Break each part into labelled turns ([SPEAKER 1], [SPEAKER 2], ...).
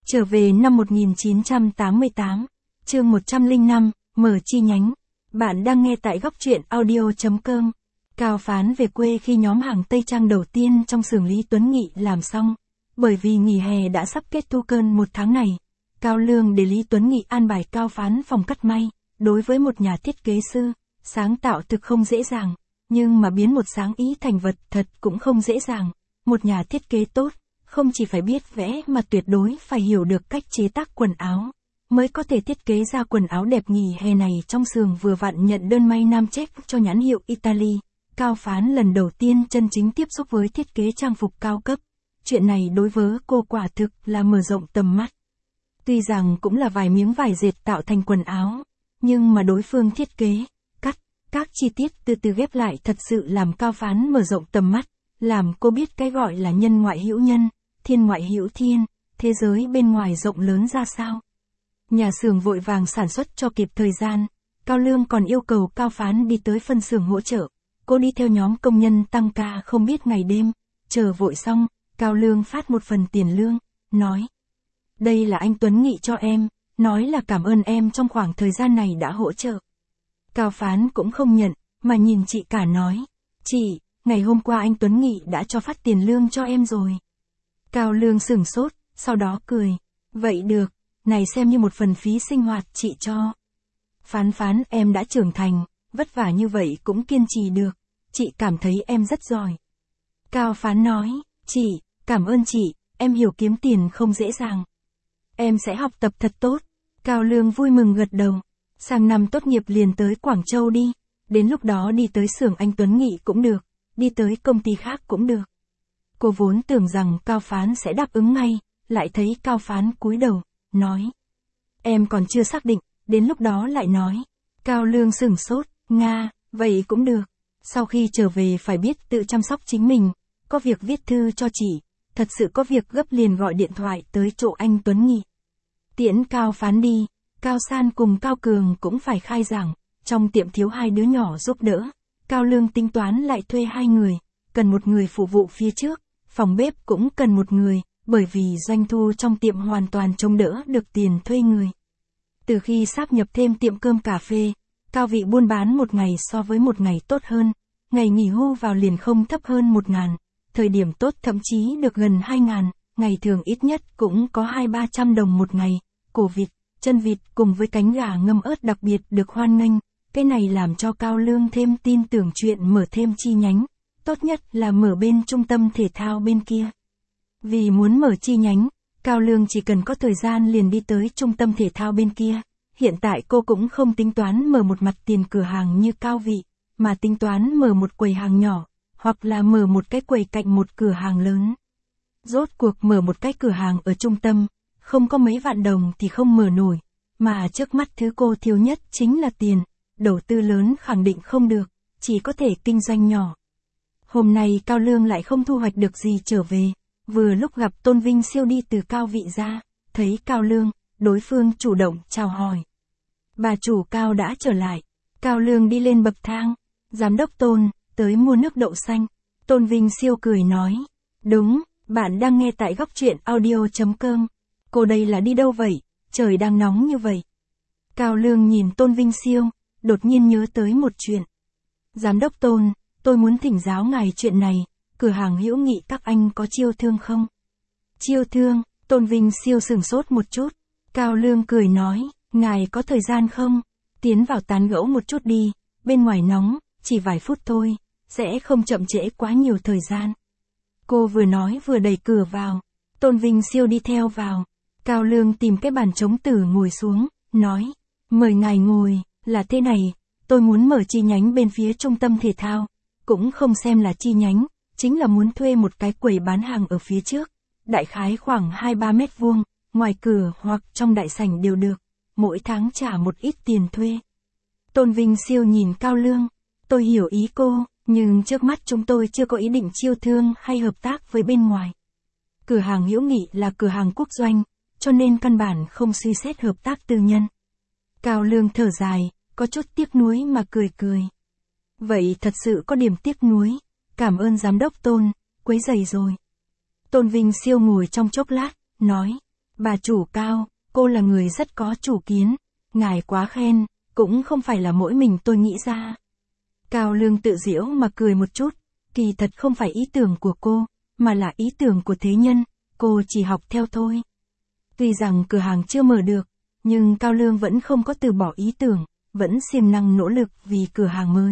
[SPEAKER 1] Trở về năm 1988, chương 105, mở chi nhánh. Bạn đang nghe tại góc truyện audio.com. Cao Phán về quê khi nhóm hàng Tây Trang đầu tiên trong xưởng Lý Tuấn Nghị làm xong. Bởi vì nghỉ hè đã sắp kết thu cơn một tháng này, Cao Lương để Lý Tuấn Nghị an bài Cao Phán phòng cắt may. Đối với một nhà thiết kế sư, sáng tạo thực không dễ dàng, nhưng mà biến một sáng ý thành vật thật cũng không dễ dàng. Một nhà thiết kế tốt, không chỉ phải biết vẽ mà tuyệt đối phải hiểu được cách chế tác quần áo, mới có thể thiết kế ra quần áo đẹp. Nghỉ hè này trong xưởng vừa vặn nhận đơn may nam check cho nhãn hiệu Italy. Cao Phán lần đầu tiên chân chính tiếp xúc với thiết kế trang phục cao cấp. Chuyện này đối với cô quả thực là mở rộng tầm mắt. Tuy rằng cũng là vài miếng vải dệt tạo thành quần áo, nhưng mà đối phương thiết kế, cắt, các chi tiết từ từ ghép lại thật sự làm Cao Phán mở rộng tầm mắt, làm cô biết cái gọi là nhân ngoại hữu nhân, thiên ngoại hữu thiên, thế giới bên ngoài rộng lớn ra sao. Nhà xưởng vội vàng sản xuất cho kịp thời gian, Cao Lương còn yêu cầu Cao Phán đi tới phân xưởng hỗ trợ. Cô đi theo nhóm công nhân tăng ca không biết ngày đêm, chờ vội xong, Cao Lương phát một phần tiền lương, nói: "Đây là anh Tuấn Nghị cho em, nói là cảm ơn em trong khoảng thời gian này đã hỗ trợ." Cao Phán cũng không nhận, mà nhìn chị cả nói: "Chị, ngày hôm qua anh Tuấn Nghị đã cho phát tiền lương cho em rồi." Cao Lương sửng sốt, sau đó cười: "Vậy được, này xem như một phần phí sinh hoạt chị cho." Phán em đã trưởng thành, vất vả như vậy cũng kiên trì được, chị cảm thấy em rất giỏi." Cao Phán nói: "Chị, cảm ơn chị, em hiểu kiếm tiền không dễ dàng. Em sẽ học tập thật tốt." Cao Lương vui mừng gật đầu. Sang năm tốt nghiệp liền tới Quảng Châu đi, đến lúc đó đi tới xưởng anh Tuấn Nghị cũng được, đi tới công ty khác cũng được. Cô vốn tưởng rằng Cao Phán sẽ đáp ứng ngay, lại thấy Cao Phán cúi đầu, nói: "Em còn chưa xác định, đến lúc đó lại nói." Cao Lương sửng sốt: "Nga, vậy cũng được. Sau khi trở về phải biết tự chăm sóc chính mình, có việc viết thư cho chị, thật sự có việc gấp liền gọi điện thoại tới chỗ anh Tuấn Nghị." Tiễn Cao Phán đi, Cao San cùng Cao Cường cũng phải khai giảng, trong tiệm thiếu hai đứa nhỏ giúp đỡ. Cao Lương tính toán lại thuê hai người, cần một người phục vụ phía trước, phòng bếp cũng cần một người, bởi vì doanh thu trong tiệm hoàn toàn chống đỡ được tiền thuê người. Từ khi sáp nhập thêm tiệm cơm cà phê, Cao vị buôn bán một ngày so với một ngày tốt hơn, ngày nghỉ hưu vào liền không thấp hơn 1.000, thời điểm tốt thậm chí được gần 2.000, ngày thường ít nhất cũng có 200-300 đồng một ngày. Cổ vịt, chân vịt cùng với cánh gà ngâm ớt đặc biệt được hoan nghênh, cái này làm cho Cao Lương thêm tin tưởng chuyện mở thêm chi nhánh, tốt nhất là mở bên trung tâm thể thao bên kia. Vì muốn mở chi nhánh, Cao Lương chỉ cần có thời gian liền đi tới trung tâm thể thao bên kia. Hiện tại cô cũng không tính toán mở một mặt tiền cửa hàng như Cao vị, mà tính toán mở một quầy hàng nhỏ, hoặc là mở một cái quầy cạnh một cửa hàng lớn. Rốt cuộc mở một cái cửa hàng ở trung tâm, không có mấy vạn đồng thì không mở nổi, mà trước mắt thứ cô thiếu nhất chính là tiền, đầu tư lớn khẳng định không được, chỉ có thể kinh doanh nhỏ. Hôm nay Cao Lương lại không thu hoạch được gì trở về, vừa lúc gặp Tôn Vinh Siêu đi từ Cao vị ra, thấy Cao Lương, đối phương chủ động chào hỏi: "Bà chủ Cao đã trở lại." Cao Lương đi lên bậc thang: "Giám đốc Tôn, tới mua nước đậu xanh." Tôn Vinh Siêu cười nói: "Đúng, bạn đang nghe tại góc truyện audio.com. Cô đây là đi đâu vậy, trời đang nóng như vậy." Cao Lương nhìn Tôn Vinh Siêu, đột nhiên nhớ tới một chuyện: "Giám đốc Tôn, tôi muốn thỉnh giáo ngài chuyện này, cửa hàng Hữu Nghị các anh có chiêu thương không?" "Chiêu thương?" Tôn Vinh Siêu sửng sốt một chút. Cao Lương cười nói: "Ngài có thời gian không? Tiến vào tán gẫu một chút đi, bên ngoài nóng, chỉ vài phút thôi, sẽ không chậm trễ quá nhiều thời gian." Cô vừa nói vừa đẩy cửa vào. Tôn Vinh Siêu đi theo vào. Cao Lương tìm cái bàn trống tử ngồi xuống, nói: "Mời ngài ngồi, là thế này, tôi muốn mở chi nhánh bên phía trung tâm thể thao, cũng không xem là chi nhánh, chính là muốn thuê một cái quầy bán hàng ở phía trước, đại khái khoảng 2-3 mét vuông, ngoài cửa hoặc trong đại sảnh đều được, mỗi tháng trả một ít tiền thuê." Tôn Vinh Siêu nhìn Cao Lương: "Tôi hiểu ý cô, nhưng trước mắt chúng tôi chưa có ý định chiêu thương hay hợp tác với bên ngoài. Cửa hàng Hữu Nghị là cửa hàng quốc doanh, cho nên căn bản không suy xét hợp tác tư nhân." Cao Lương thở dài, có chút tiếc nuối mà cười cười: "Vậy thật sự có điểm tiếc nuối, cảm ơn giám đốc Tôn, quấy rầy rồi." Tôn Vinh Siêu ngồi trong chốc lát, nói: Bà chủ Cao, cô là người rất có chủ kiến. Ngài quá khen, cũng không phải là mỗi mình tôi nghĩ ra. Cao Lương tự giễu mà cười một chút, kỳ thật không phải ý tưởng của cô, mà là ý tưởng của thế nhân, cô chỉ học theo thôi. Tuy rằng cửa hàng chưa mở được, nhưng Cao Lương vẫn không có từ bỏ ý tưởng, vẫn siêng năng nỗ lực vì cửa hàng mới.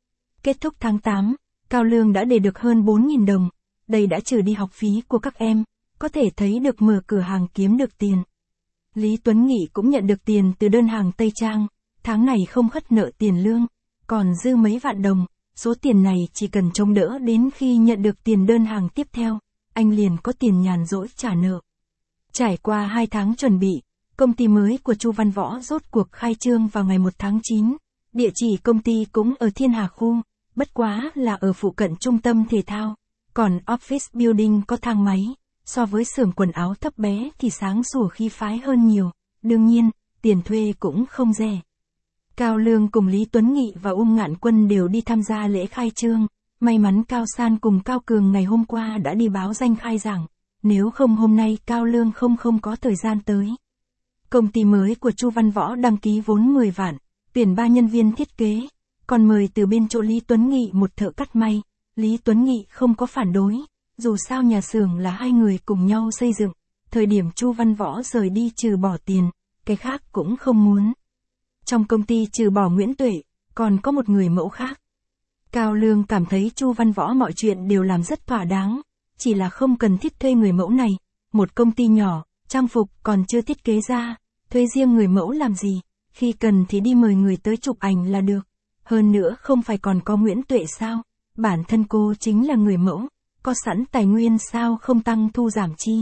[SPEAKER 1] Kết thúc tháng 8, Cao Lương đã để được hơn 4.000 đồng, đây đã trừ đi học phí của các em, có thể thấy được mở cửa hàng kiếm được tiền. Lý Tuấn Nghị cũng nhận được tiền từ đơn hàng Tây Trang, tháng này không khất nợ tiền lương, còn dư mấy vạn đồng, số tiền này chỉ cần chống đỡ đến khi nhận được tiền đơn hàng tiếp theo, anh liền có tiền nhàn rỗi trả nợ. Trải qua 2 tháng chuẩn bị, công ty mới của Chu Văn Võ rốt cuộc khai trương vào ngày 1 tháng 9, địa chỉ công ty cũng ở Thiên Hà khu, bất quá là ở phụ cận trung tâm thể thao, còn office building có thang máy, so với xưởng quần áo thấp bé thì sáng sủa khí phái hơn nhiều, đương nhiên, tiền thuê cũng không rẻ. Cao Lương cùng Lý Tuấn Nghị và Ngạn Quân đều đi tham gia lễ khai trương, may mắn Cao San cùng Cao Cường ngày hôm qua đã đi báo danh khai giảng, nếu không hôm nay Cao Lương không có thời gian tới. Công ty mới của Chu Văn Võ đăng ký vốn 10 vạn, tuyển 3 nhân viên thiết kế, còn mời từ bên chỗ Lý Tuấn Nghị một thợ cắt may, Lý Tuấn Nghị không có phản đối, dù sao nhà xưởng là hai người cùng nhau xây dựng, thời điểm Chu Văn Võ rời đi trừ bỏ tiền, cái khác cũng không muốn. Trong công ty trừ bỏ Nguyễn Tuệ, còn có một người mẫu khác. Cao Lương cảm thấy Chu Văn Võ mọi chuyện đều làm rất thỏa đáng, chỉ là không cần thiết thuê người mẫu này, một công ty nhỏ, trang phục còn chưa thiết kế ra, thuê riêng người mẫu làm gì, khi cần thì đi mời người tới chụp ảnh là được. Hơn nữa không phải còn có Nguyễn Tuệ sao, bản thân cô chính là người mẫu, có sẵn tài nguyên sao không tăng thu giảm chi.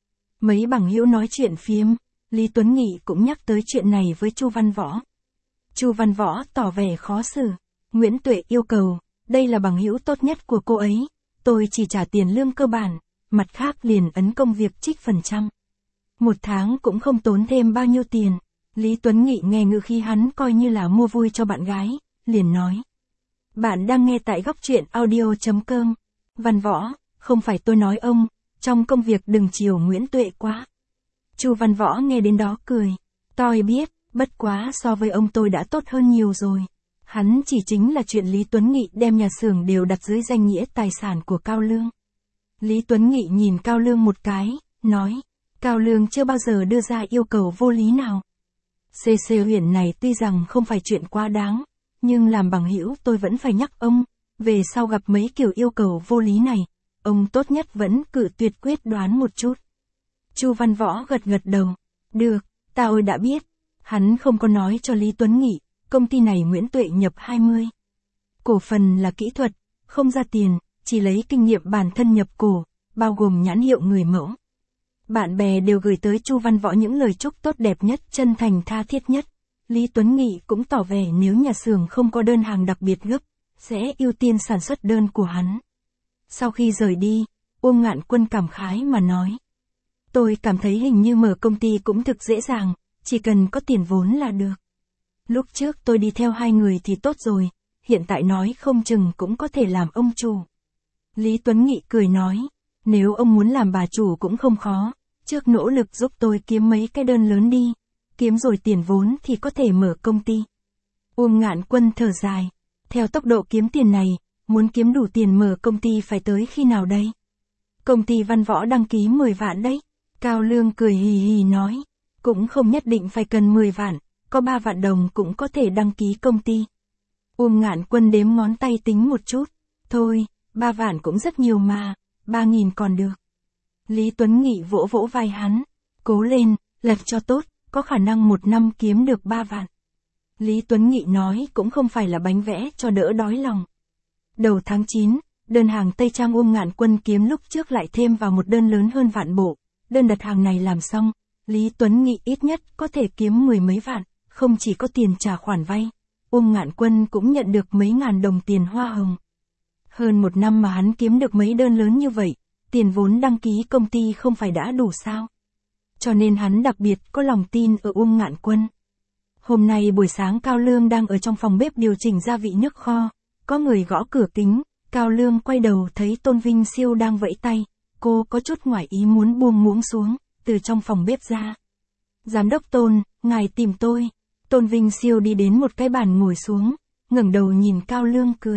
[SPEAKER 1] Mấy bằng hữu nói chuyện phiếm, Lý Tuấn Nghị cũng nhắc tới chuyện này với Chu Văn Võ. Chu Văn Võ tỏ vẻ khó xử, Nguyễn Tuệ yêu cầu, đây là bằng hữu tốt nhất của cô ấy, tôi chỉ trả tiền lương cơ bản, mặt khác liền ấn công việc trích phần trăm. 1 tháng cũng không tốn thêm bao nhiêu tiền. Lý Tuấn Nghị nghe ngữ khí hắn coi như là mua vui cho bạn gái, liền nói. Bạn đang nghe tại góc truyện audio.com. Văn Võ, không phải tôi nói ông, trong công việc đừng chiều Nguyễn Tuệ quá. Chu Văn Võ nghe đến đó cười. Tôi biết, bất quá so với ông tôi đã tốt hơn nhiều rồi. Hắn chỉ chính là chuyện Lý Tuấn Nghị đem nhà xưởng đều đặt dưới danh nghĩa tài sản của Cao Lương. Lý Tuấn Nghị nhìn Cao Lương một cái, nói. Cao Lương chưa bao giờ đưa ra yêu cầu vô lý nào. CC huyện này tuy rằng không phải chuyện quá đáng, nhưng làm bằng hữu tôi vẫn phải nhắc ông, về sau gặp mấy kiểu yêu cầu vô lý này, ông tốt nhất vẫn cự tuyệt quyết đoán một chút. Chu Văn Võ gật gật đầu, được, tao đã biết. Hắn không có nói cho Lý Tuấn Nghị, công ty này Nguyễn Tuệ nhập 20. Cổ phần là kỹ thuật, không ra tiền, chỉ lấy kinh nghiệm bản thân nhập cổ, bao gồm nhãn hiệu người mẫu. Bạn bè đều gửi tới Chu Văn Võ những lời chúc tốt đẹp nhất, chân thành tha thiết nhất. Lý Tuấn Nghị cũng tỏ vẻ nếu nhà xưởng không có đơn hàng đặc biệt gấp, sẽ ưu tiên sản xuất đơn của hắn. Sau khi rời đi, Ngạn Quân cảm khái mà nói. Tôi cảm thấy hình như mở công ty cũng thực dễ dàng, chỉ cần có tiền vốn là được. Lúc trước tôi đi theo 2 người thì tốt rồi, hiện tại nói không chừng cũng có thể làm ông chủ. Lý Tuấn Nghị cười nói. Nếu ông muốn làm bà chủ cũng không khó, trước nỗ lực giúp tôi kiếm mấy cái đơn lớn đi, kiếm rồi tiền vốn thì có thể mở công ty. Ngạn Quân thở dài, theo tốc độ kiếm tiền này, muốn kiếm đủ tiền mở công ty phải tới khi nào đây? Công ty Văn Võ đăng ký 10 vạn đấy. Cao Lương cười hì hì nói, cũng không nhất định phải cần 10 vạn, có 3 vạn đồng cũng có thể đăng ký công ty. Ngạn Quân đếm ngón tay tính một chút, thôi, 3 vạn cũng rất nhiều mà. 3.000 còn được. Lý Tuấn Nghị vỗ vỗ vai hắn. Cố lên, lập cho tốt, có khả năng 1 năm kiếm được 3 vạn. Lý Tuấn Nghị nói cũng không phải là bánh vẽ cho đỡ đói lòng. Đầu tháng 9, đơn hàng Tây Trang Ngạn Quân kiếm lúc trước lại thêm vào một đơn lớn hơn vạn bộ. Đơn đặt hàng này làm xong, Lý Tuấn Nghị ít nhất có thể kiếm 10 mấy vạn, không chỉ có tiền trả khoản vay. Ngạn Quân cũng nhận được mấy ngàn đồng tiền hoa hồng. Hơn 1 năm mà hắn kiếm được mấy đơn lớn như vậy, tiền vốn đăng ký công ty không phải đã đủ sao. Cho nên hắn đặc biệt có lòng tin ở Ngạn Quân. Hôm nay buổi sáng Cao Lương đang ở trong phòng bếp điều chỉnh gia vị nước kho, có người gõ cửa kính, Cao Lương quay đầu thấy Tôn Vinh Siêu đang vẫy tay, cô có chút ngoài ý muốn buông muỗng xuống, từ trong phòng bếp ra. Giám đốc Tôn, ngài tìm tôi. Tôn Vinh Siêu đi đến một cái bàn ngồi xuống, ngẩng đầu nhìn Cao Lương cười.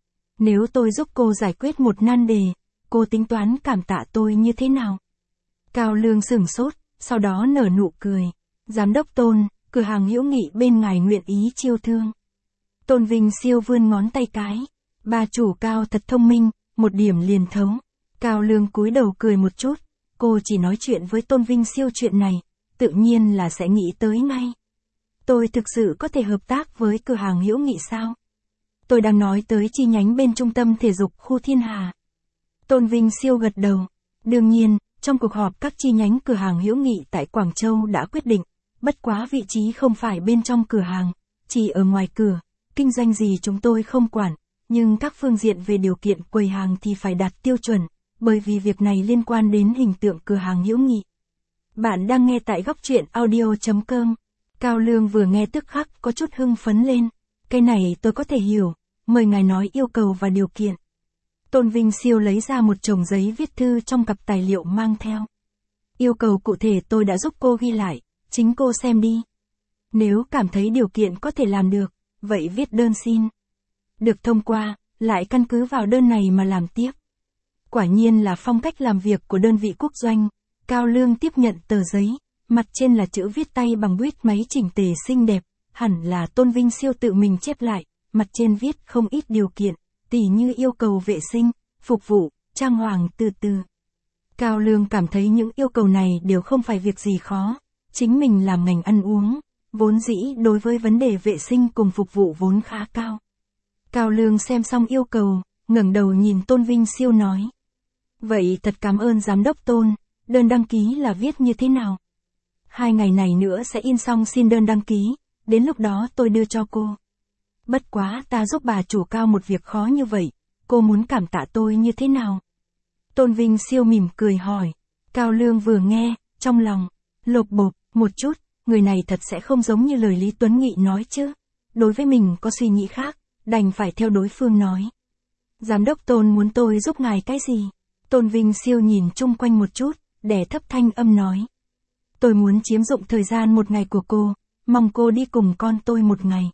[SPEAKER 1] Nếu tôi giúp cô giải quyết một nan đề, cô tính toán cảm tạ tôi như thế nào? Cao Lương sửng sốt, sau đó nở nụ cười. Giám đốc Tôn, cửa hàng hữu nghị bên ngài nguyện ý chiêu thương. Tôn Vinh Siêu vươn ngón tay cái. Bà chủ Cao thật thông minh, một điểm liền thấu. Cao Lương cúi đầu cười một chút, cô chỉ nói chuyện với Tôn Vinh Siêu chuyện này, tự nhiên là sẽ nghĩ tới ngay. Tôi thực sự có thể hợp tác với cửa hàng hữu nghị sao? Tôi đang nói tới chi nhánh bên trung tâm thể dục khu Thiên Hà. Tôn Vinh Siêu gật đầu. Đương nhiên, trong cuộc họp các chi nhánh cửa hàng hữu nghị tại Quảng Châu đã quyết định, bất quá vị trí không phải bên trong cửa hàng, chỉ ở ngoài cửa, kinh doanh gì chúng tôi không quản, nhưng các phương diện về điều kiện quầy hàng thì phải đạt tiêu chuẩn, bởi vì việc này liên quan đến hình tượng cửa hàng hữu nghị. Bạn đang nghe tại góc truyện audio.com. Cao Lương vừa nghe tức khắc có chút hưng phấn lên. Cái này tôi có thể hiểu, mời ngài nói yêu cầu và điều kiện. Tôn Vinh Siêu lấy ra một chồng giấy viết thư trong cặp tài liệu mang theo. Yêu cầu cụ thể tôi đã giúp cô ghi lại, chính cô xem đi. Nếu cảm thấy điều kiện có thể làm được, vậy viết đơn xin. Được thông qua, lại căn cứ vào đơn này mà làm tiếp. Quả nhiên là phong cách làm việc của đơn vị quốc doanh. Cao Lương tiếp nhận tờ giấy, mặt trên là chữ viết tay bằng bút máy chỉnh tề xinh đẹp, hẳn là Tôn Vinh Siêu tự mình chép lại, mặt trên viết không ít điều kiện, tỉ như yêu cầu vệ sinh, phục vụ, trang hoàng từ từ. Cao Lương cảm thấy những yêu cầu này đều không phải việc gì khó, chính mình làm ngành ăn uống, vốn dĩ đối với vấn đề vệ sinh cùng phục vụ vốn khá cao. Cao Lương xem xong yêu cầu, ngẩng đầu nhìn Tôn Vinh Siêu nói. Vậy thật cảm ơn giám đốc Tôn, đơn đăng ký là viết như thế nào? 2 ngày này nữa sẽ in xong xin đơn đăng ký, đến lúc đó tôi đưa cho cô. Bất quá ta giúp bà chủ Cao một việc khó như vậy, cô muốn cảm tạ tôi như thế nào? Tôn Vinh Siêu mỉm cười hỏi. Cao Lương vừa nghe, trong lòng, lột bột, một chút, người này thật sẽ không giống như lời Lý Tuấn Nghị nói chứ. Đối với mình có suy nghĩ khác, đành phải theo đối phương nói. Giám đốc Tôn muốn tôi giúp ngài cái gì? Tôn Vinh Siêu nhìn chung quanh một chút, đè thấp thanh âm nói. Tôi muốn chiếm dụng thời gian một ngày của cô, mong cô đi cùng con tôi một ngày.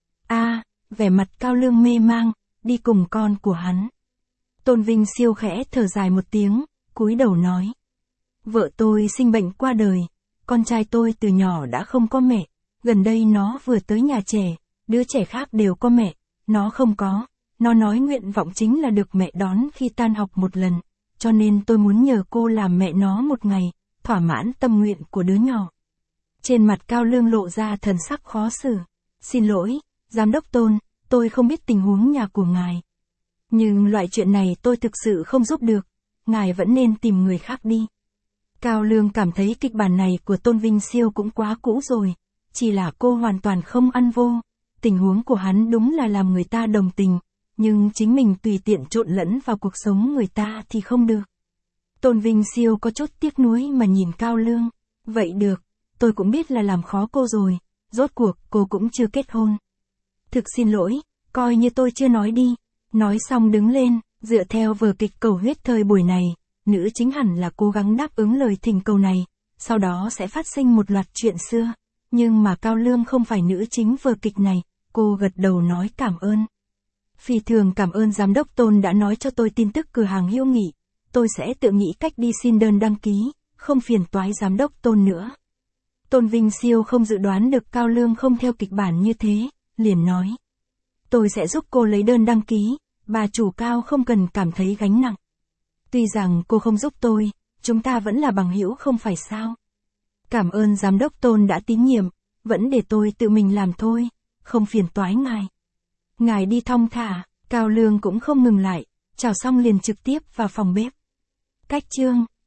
[SPEAKER 1] Vẻ mặt Cao Lương mê mang, đi cùng con của hắn. Tôn Vinh Siêu khẽ thở dài một tiếng, cúi đầu nói. Vợ tôi sinh bệnh qua đời, con trai tôi từ nhỏ đã không có mẹ, gần đây nó vừa tới nhà trẻ, đứa trẻ khác đều có mẹ, nó không có, nó nói nguyện vọng chính là được mẹ đón khi tan học một lần, cho nên tôi muốn nhờ cô làm mẹ nó một ngày, thỏa mãn tâm nguyện của đứa nhỏ. Trên mặt Cao Lương lộ ra thần sắc khó xử. Xin lỗi, giám đốc Tôn, tôi không biết tình huống nhà của ngài. Nhưng loại chuyện này tôi thực sự không giúp được, ngài vẫn nên tìm người khác đi. Cao Lương cảm thấy kịch bản này của Tôn Vinh Siêu cũng quá cũ rồi, chỉ là cô hoàn toàn không ăn vô. Tình huống của hắn đúng là làm người ta đồng tình, nhưng chính mình tùy tiện trộn lẫn vào cuộc sống người ta thì không được. Tôn Vinh Siêu có chút tiếc nuối mà nhìn Cao Lương. Vậy được, tôi cũng biết là làm khó cô rồi, rốt cuộc cô cũng chưa kết hôn. Thực xin lỗi, coi như tôi chưa nói đi. Nói xong đứng lên, dựa theo vở kịch cầu huyết thời buổi này, nữ chính hẳn là cố gắng đáp ứng lời thỉnh cầu này, sau đó sẽ phát sinh một loạt chuyện xưa. Nhưng mà Cao Lương không phải nữ chính vở kịch này, cô gật đầu nói cảm ơn. Phi thường cảm ơn giám đốc Tôn đã nói cho tôi tin tức cửa hàng hữu nghị, tôi sẽ tự nghĩ cách đi xin đơn đăng ký, không phiền toái giám đốc Tôn nữa. Tôn Vinh Siêu không dự đoán được Cao Lương không theo kịch bản như thế, liền nói. Tôi sẽ giúp cô lấy đơn đăng ký, bà chủ Cao không cần cảm thấy gánh nặng. Tuy rằng cô không giúp tôi, chúng ta vẫn là bằng hữu không phải sao. Cảm ơn giám đốc Tôn đã tín nhiệm, vẫn để tôi tự mình làm thôi, không phiền toái ngài. Ngài đi thong thả, Cao Lương cũng không ngừng lại, chào xong liền trực tiếp vào phòng bếp. Cách chương